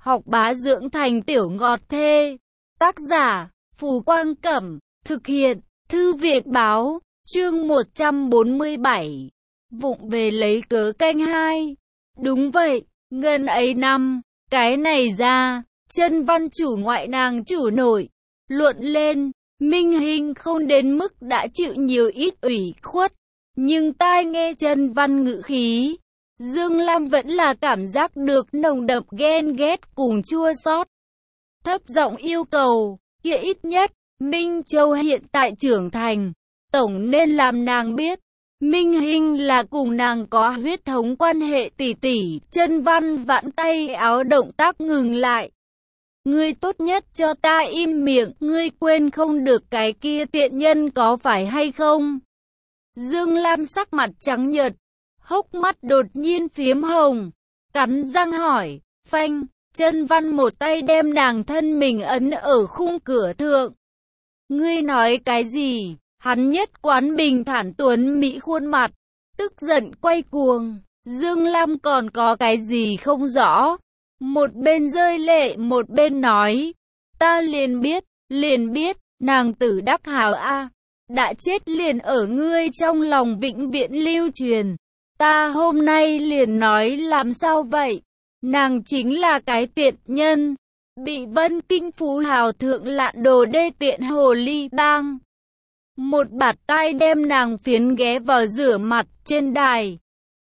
học bá dưỡng thành tiểu ngọt thê. Tác giả, Phù Quang Cẩm, thực hiện, Thư viện Báo, chương 147. Vụng về lấy cớ canh hai. Đúng vậy, ngần ấy năm, cái này ra, chân văn chủ ngoại nàng chủ nội. Luận lên, Minh Hinh không đến mức đã chịu nhiều ít ủy khuất, nhưng tai nghe chân văn ngữ khí, Dương Lam vẫn là cảm giác được nồng đậm ghen ghét cùng chua xót. Thấp giọng yêu cầu, kia ít nhất, Minh Châu hiện tại trưởng thành, tổng nên làm nàng biết, Minh Hinh là cùng nàng có huyết thống quan hệ tỷ tỷ. Chân văn vãn tay áo động tác ngừng lại. Ngươi tốt nhất cho ta im miệng, ngươi quên không được cái kia tiện nhân có phải hay không? Dương Lam sắc mặt trắng nhợt, hốc mắt đột nhiên phiếm hồng, cắn răng hỏi, phanh. Chân văn một tay đem nàng thân mình ấn ở khung cửa thượng. Ngươi nói cái gì? Hắn nhất quán bình thản tuấn mỹ khuôn mặt, tức giận quay cuồng. Dương Lam còn có cái gì không rõ. Một bên rơi lệ một bên nói, ta liền biết, nàng tử đắc hào a, đã chết liền ở ngươi trong lòng vĩnh viễn lưu truyền. Ta hôm nay liền nói làm sao vậy? Nàng chính là cái tiện nhân, bị Vân Kinh Phú Hào thượng lạn đồ đê tiện hồ ly bang. Một bạt tai đem nàng phiến ghé vào rửa mặt trên đài.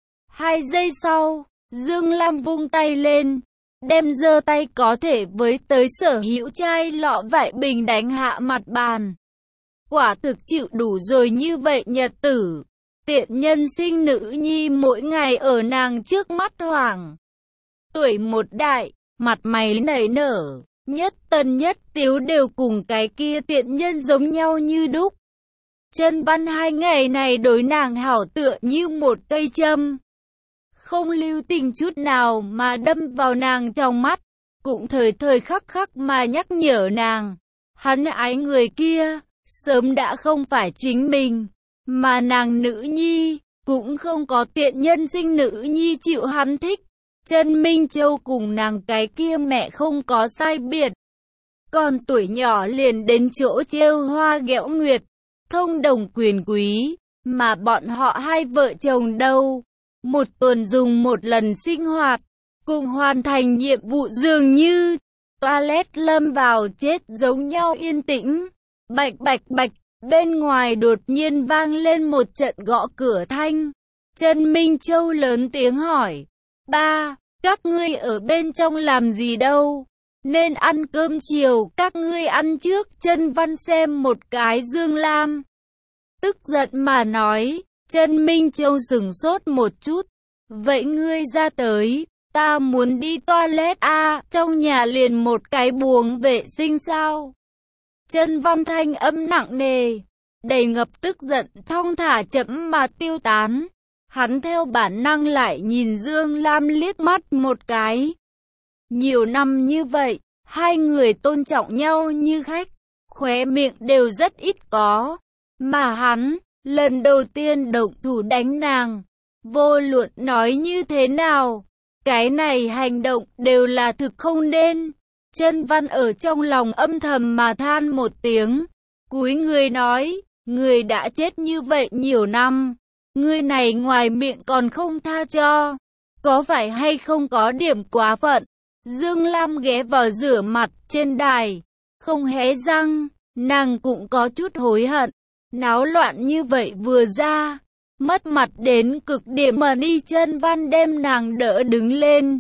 2 giây sau, Dương Lam vung tay lên, đem giơ tay có thể với tới sở hữu chai lọ vải bình đánh hạ mặt bàn. Quả thực chịu đủ rồi như vậy nhật tử. Tiện nhân sinh nữ nhi mỗi ngày ở nàng trước mắt hoảng. Tuổi một đại, mặt mày nảy nở, nhất tân nhất tiếu đều cùng cái kia tiện nhân giống nhau như đúc. Chân văn 2 ngày này đối nàng hảo tựa như một cây châm, không lưu tình chút nào mà đâm vào nàng trong mắt, cũng thời thời khắc khắc mà nhắc nhở nàng, hắn ái người kia, sớm đã không phải chính mình, mà nàng nữ nhi, cũng không có tiện nhân sinh nữ nhi chịu hắn thích. Chân Minh Châu cùng nàng cái kia mẹ không có sai biệt, còn tuổi nhỏ liền đến chỗ trêu hoa ghẹo nguyệt, thông đồng quyền quý, mà bọn họ 2 vợ chồng đâu, một tuần dùng một lần sinh hoạt, cùng hoàn thành nhiệm vụ dường như toilet lâm vào chết giống nhau yên tĩnh. Bạch bạch bạch, bên ngoài đột nhiên vang lên một trận gõ cửa thanh. Chân Minh Châu lớn tiếng hỏi, ba, các ngươi ở bên trong làm gì đâu? Nên ăn cơm chiều, các ngươi ăn trước. Chân văn xem một cái Dương Lam, tức giận mà nói. Chân Minh Châu sửng sốt một chút, vậy ngươi ra tới, ta muốn đi toilet a, trong nhà liền một cái buồng vệ sinh sao? Chân văn thanh âm nặng nề, đầy ngập tức giận thong thả chậm mà tiêu tán. Hắn theo bản năng lại nhìn Dương Lam liếc mắt một cái. Nhiều năm như vậy, 2 người tôn trọng nhau như khách, khóe miệng đều rất ít có. Mà hắn, lần đầu tiên động thủ đánh nàng, vô luận nói như thế nào, cái này hành động đều là thực không nên. Chân văn ở trong lòng âm thầm mà than một tiếng, cúi người nói, người đã chết như vậy nhiều năm, người này ngoài miệng còn không tha cho, có phải hay không có điểm quá phận? Dương Lam ghé vào rửa mặt trên đài, không hé răng, nàng cũng có chút hối hận, náo loạn như vậy vừa ra, mất mặt đến cực điểm mà đi. Chân văn đem nàng đỡ đứng lên.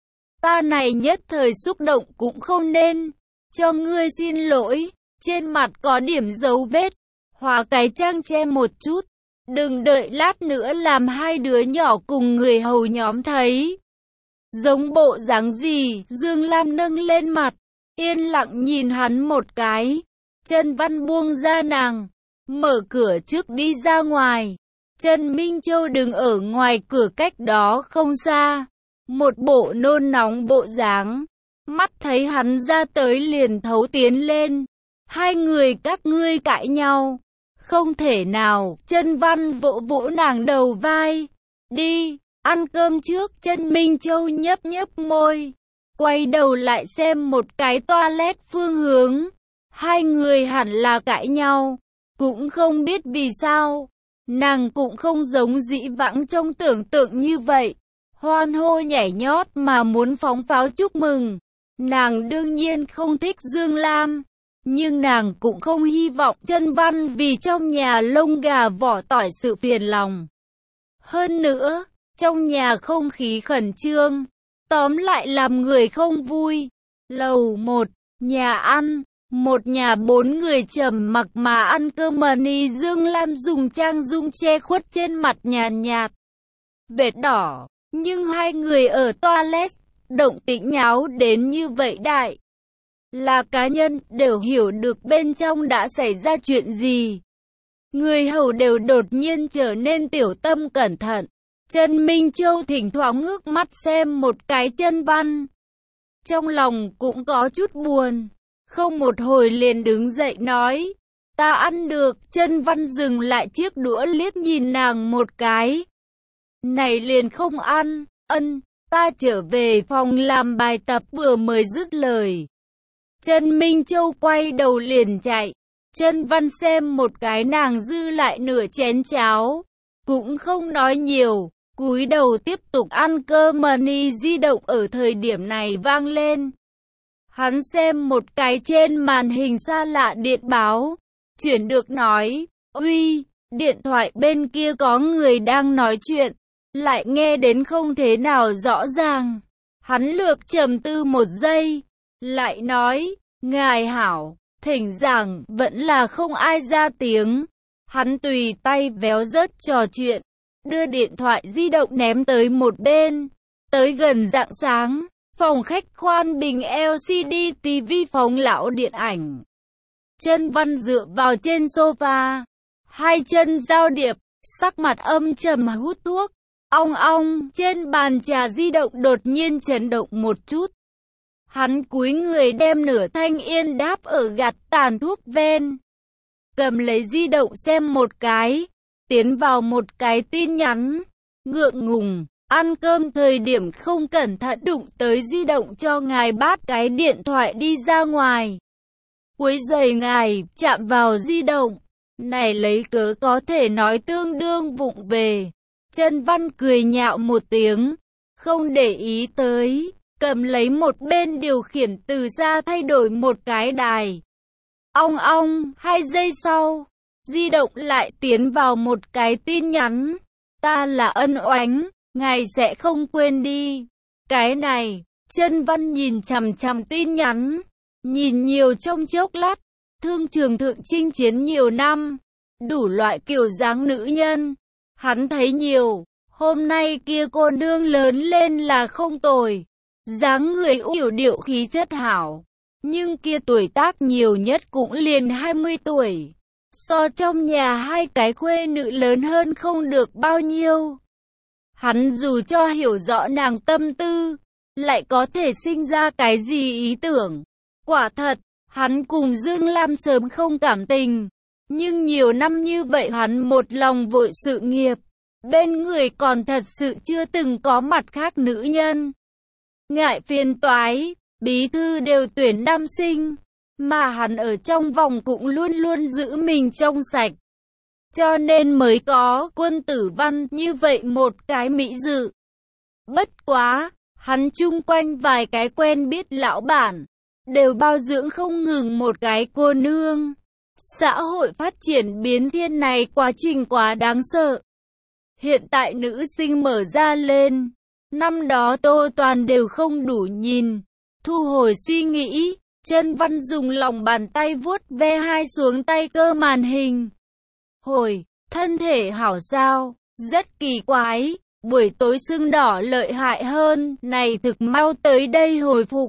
Ta này nhất thời xúc động cũng không nên, cho ngươi xin lỗi, trên mặt có điểm dấu vết, hóa cái trang che một chút, đừng đợi lát nữa làm 2 đứa nhỏ cùng người hầu nhóm thấy. Giống bộ dáng gì? Dương Lam nâng lên mặt, yên lặng nhìn hắn một cái. Chân văn buông ra nàng, mở cửa trước đi ra ngoài. Chân Minh Châu đứng ở ngoài cửa cách đó không xa, một bộ nôn nóng bộ dáng, mắt thấy hắn ra tới liền thấu tiến lên. 2 người các ngươi cãi nhau, không thể nào. Chân văn vỗ vỗ nàng đầu vai, đi, ăn cơm trước. Chân Minh Châu nhấp nhấp môi, quay đầu lại xem một cái toilet phương hướng. Hai người hẳn là cãi nhau, cũng không biết vì sao. Nàng cũng không giống dĩ vãng trong tưởng tượng như vậy, hoan hô nhảy nhót mà muốn phóng pháo chúc mừng. Nàng đương nhiên không thích Dương Lam, nhưng nàng cũng không hy vọng Chân Văn vì trong nhà lông gà vỏ tỏi sự phiền lòng. Hơn nữa, trong nhà không khí khẩn trương, tóm lại làm người không vui. Lầu 1, nhà ăn, một nhà 4 người trầm mặc mà ăn cơm mani. Dương Lam dùng trang dung che khuất trên mặt nhàn nhạt vệt đỏ, nhưng hai người ở toilet, động tĩnh nháo đến như vậy đại. Là cá nhân đều hiểu được bên trong đã xảy ra chuyện gì. Người hầu đều đột nhiên trở nên tiểu tâm cẩn thận. Trần Minh Châu thỉnh thoảng ngước mắt xem một cái Chân Văn. Trong lòng cũng có chút buồn. Không một hồi liền đứng dậy nói, ta ăn được. Chân Văn dừng lại chiếc đũa liếc nhìn nàng một cái. Này liền không ăn, ta trở về phòng làm bài tập. Vừa mới dứt lời, Trần Minh Châu quay đầu liền chạy. Chân Văn xem một cái nàng dư lại nửa chén cháo, cũng không nói nhiều, cúi đầu tiếp tục ăn cơm. Mani di động ở thời điểm này vang lên. Hắn xem một cái trên màn hình xa lạ điện báo, chuyển được nói, uy, điện thoại bên kia có người đang nói chuyện, lại nghe đến không thế nào rõ ràng. Hắn lược trầm tư một giây, lại nói, ngài hảo, thỉnh giảng, vẫn là không ai ra tiếng. Hắn tùy tay véo rớt trò chuyện, đưa điện thoại di động ném tới một bên. Tới gần rạng sáng, phòng khách khoan bình LCD TV phóng lão điện ảnh. Chân Văn dựa vào trên sofa, hai chân giao điệp, sắc mặt âm trầm hút thuốc. Ong ong, trên bàn trà di động đột nhiên chấn động một chút. Hắn cúi người đem nửa thanh yên đáp ở gạt tàn thuốc ven. Cầm lấy di động xem một cái, tiến vào một cái tin nhắn. Ngượng ngùng, ăn cơm thời điểm không cẩn thận đụng tới di động cho ngài, bắt cái điện thoại đi ra ngoài. Quấy rầy ngài, chạm vào di động. Này lấy cớ có thể nói tương đương vụng về. Chân Văn cười nhạo một tiếng, không để ý tới, cầm lấy một bên điều khiển từ xa thay đổi một cái đài. Ong ong, 2 giây sau, di động lại tiến vào một cái tin nhắn. Ta là Ân Oánh, ngài sẽ không quên đi. Cái này, Chân Văn nhìn chằm chằm tin nhắn, nhìn nhiều trong chốc lát. Thương trường thượng chinh chiến nhiều năm, đủ loại kiểu dáng nữ nhân, hắn thấy nhiều. Hôm nay kia cô nương lớn lên là không tồi, dáng người yểu điệu khí chất hảo, nhưng kia tuổi tác nhiều nhất cũng liền 20 tuổi. So trong nhà hai cái khuê nữ lớn hơn không được bao nhiêu. Hắn dù cho hiểu rõ nàng tâm tư, lại có thể sinh ra cái gì ý tưởng. Quả thật, hắn cùng Dương Lam sớm không cảm tình, nhưng nhiều năm như vậy hắn một lòng vội sự nghiệp, bên người còn thật sự chưa từng có mặt khác nữ nhân. Ngại phiền toái, bí thư đều tuyển nam sinh, mà hắn ở trong vòng cũng luôn luôn giữ mình trong sạch. Cho nên mới có Quân Tử Văn như vậy một cái mỹ dự. Bất quá, hắn chung quanh vài cái quen biết lão bản, đều bao dưỡng không ngừng một cái cô nương. Xã hội phát triển biến thiên này quá trình quá đáng sợ. Hiện tại nữ sinh mở ra lên, năm đó Tô Toàn đều không đủ nhìn. Thu hồi suy nghĩ, Chân Văn dùng lòng bàn tay vuốt ve hai xuống tay cơ màn hình. Hồi, thân thể hảo sao, rất kỳ quái, buổi tối sưng đỏ lợi hại hơn, này thực mau tới đây hồi phục.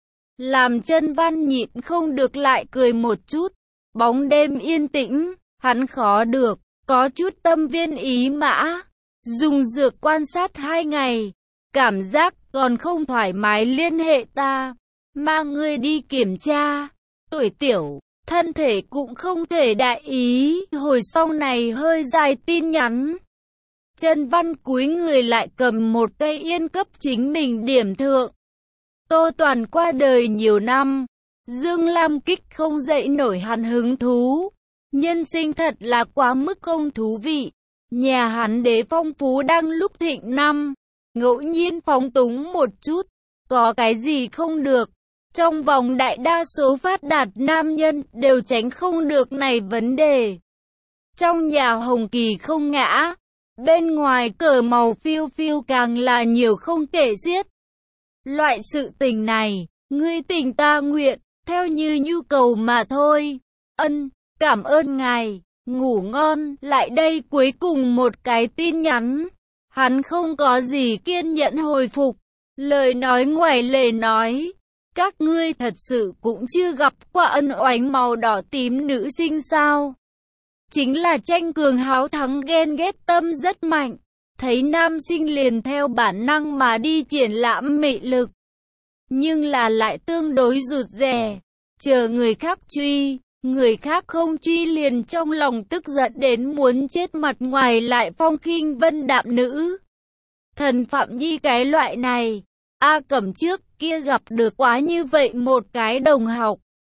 Làm Chân Văn nhịn không được lại cười một chút. Bóng đêm yên tĩnh, hắn khó được, có chút tâm viên ý mã. Dùng dược quan sát 2 ngày, cảm giác còn không thoải mái liên hệ ta, mang ngươi đi kiểm tra. Tuổi tiểu, thân thể cũng không thể đại ý. Hồi sau này hơi dài tin nhắn. Chân Văn cúi người lại cầm một cây yên cấp chính mình điểm thượng. Tô Toàn qua đời nhiều năm, Dương Lam kích không dậy nổi hắn hứng thú. Nhân sinh thật là quá mức không thú vị. Nhà hắn đế phong phú đang lúc thịnh năm, ngẫu nhiên phóng túng một chút, có cái gì không được. Trong vòng đại đa số phát đạt nam nhân đều tránh không được này vấn đề. Trong nhà hồng kỳ không ngã, bên ngoài cờ màu phiêu phiêu càng là nhiều không kể xiết. Loại sự tình này, ngươi tình ta nguyện, theo như nhu cầu mà thôi. Ân, cảm ơn ngài, ngủ ngon. Lại đây cuối cùng một cái tin nhắn. Hắn không có gì kiên nhẫn hồi phục. Lời nói ngoài lề nói, các ngươi thật sự cũng chưa gặp qua ân oánh màu đỏ tím nữ sinh sao? Chính là tranh cường háo thắng ghen ghét tâm rất mạnh. Thấy nam sinh liền theo bản năng mà đi triển lãm mị lực. Nhưng là lại tương đối rụt rè. Chờ người khác truy, người khác không truy liền trong lòng tức giận đến muốn chết, mặt ngoài lại phong khinh vân đạm nữ. Thần Phạm Nhi cái loại này, A Cẩm trước kia gặp được quá như vậy một cái đồng học.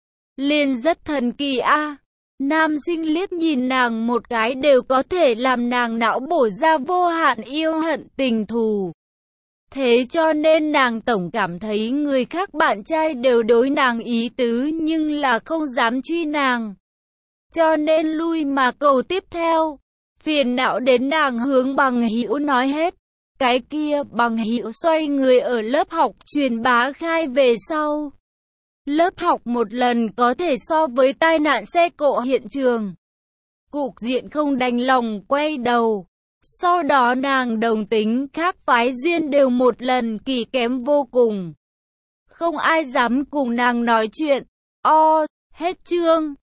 Liền rất thần kỳ a. Nam sinh liếc nhìn nàng một cái đều có thể làm nàng não bổ ra vô hạn yêu hận tình thù. Thế cho nên nàng tổng cảm thấy người khác bạn trai đều đối nàng ý tứ nhưng là không dám truy nàng. Cho nên lui mà cầu tiếp theo. Phiền não đến nàng hướng bằng hữu nói hết. Cái kia bằng hữu xoay người ở lớp học truyền bá khai về sau. Lớp học một lần có thể so với tai nạn xe cộ hiện trường. Cục diện không đành lòng quay đầu. Sau đó nàng đồng tính khác phái duyên đều một lần kỳ kém vô cùng. Không ai dám cùng nàng nói chuyện. Hết chương.